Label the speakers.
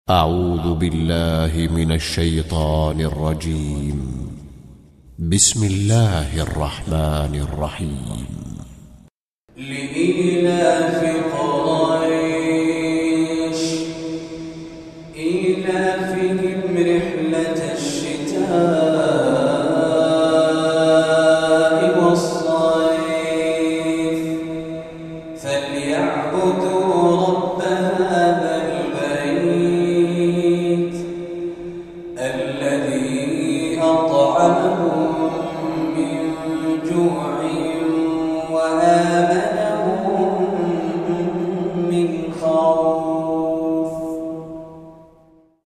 Speaker 1: أعوذ بالله من الشيطان الرجيم. بسم الله الرحمن الرحيم.
Speaker 2: لإيلاف قريش إيلافهم رحلة الشتاء والصيف فليعبدوا رب هذا البيت الذي أطعمهم من جوع